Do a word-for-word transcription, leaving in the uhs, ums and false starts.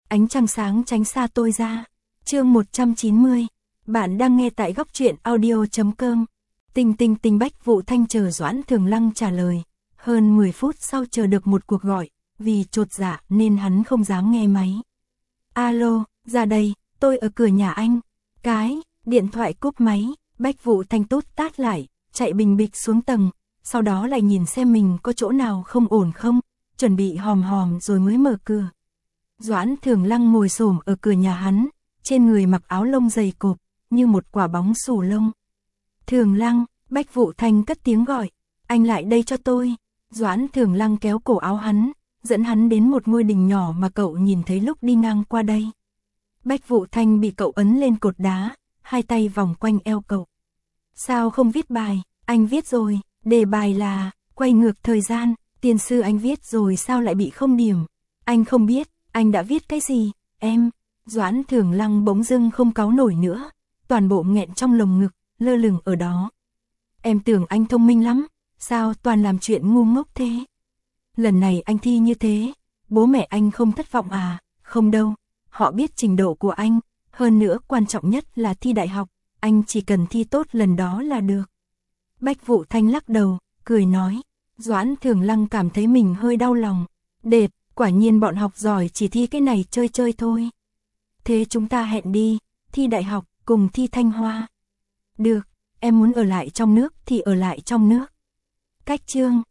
ánh trăng sáng tránh xa tôi ra. Chương một trăm chín mươi. Bạn đang nghe tại góc truyện audio chấm com. Tinh tinh tinh Bách Vụ Thanh chờ Doãn Thường Lăng trả lời. Hơn mười phút sau chờ được một cuộc gọi, vì chột dạ nên hắn không dám nghe máy. Alo, ra đây, tôi ở cửa nhà anh. Cái, điện thoại cúp máy, Bách Vụ Thanh tốt tát lại, chạy bình bịch xuống tầng, sau đó lại nhìn xem mình có chỗ nào không ổn không, chuẩn bị hòm hòm rồi mới mở cửa. Doãn Thường Lăng ngồi xổm ở cửa nhà hắn, trên người mặc áo lông dày cộp, như một quả bóng xù lông. Thường Lăng, Bách Vụ Thanh cất tiếng gọi, anh lại đây cho tôi. Doãn Thường Lăng kéo cổ áo hắn, dẫn hắn đến một ngôi đình nhỏ mà cậu nhìn thấy lúc đi ngang qua đây. Bách Vụ Thanh bị cậu ấn lên cột đá, hai tay vòng quanh eo cậu. Sao không viết bài? Anh viết rồi, đề bài là quay ngược thời gian, tiên sư anh viết rồi sao lại bị không điểm? Anh không biết, anh đã viết cái gì? Em, Doãn Thường Lăng bỗng dưng không cáu nổi nữa, toàn bộ nghẹn trong lồng ngực, lơ lửng ở đó. Em tưởng anh thông minh lắm, sao toàn làm chuyện ngu ngốc thế? Lần này anh thi như thế, bố mẹ anh không thất vọng à? Không đâu, họ biết trình độ của anh, hơn nữa quan trọng nhất là thi đại học, anh chỉ cần thi tốt lần đó là được. Bách Vụ Thanh lắc đầu, cười nói. Doãn Thường Lăng cảm thấy mình hơi đau lòng. Đệt, quả nhiên bọn học giỏi chỉ thi cái này chơi chơi thôi. Thế chúng ta hẹn đi, thi đại học, cùng thi Thanh Hoa. Được, em muốn ở lại trong nước thì ở lại trong nước. Cách chương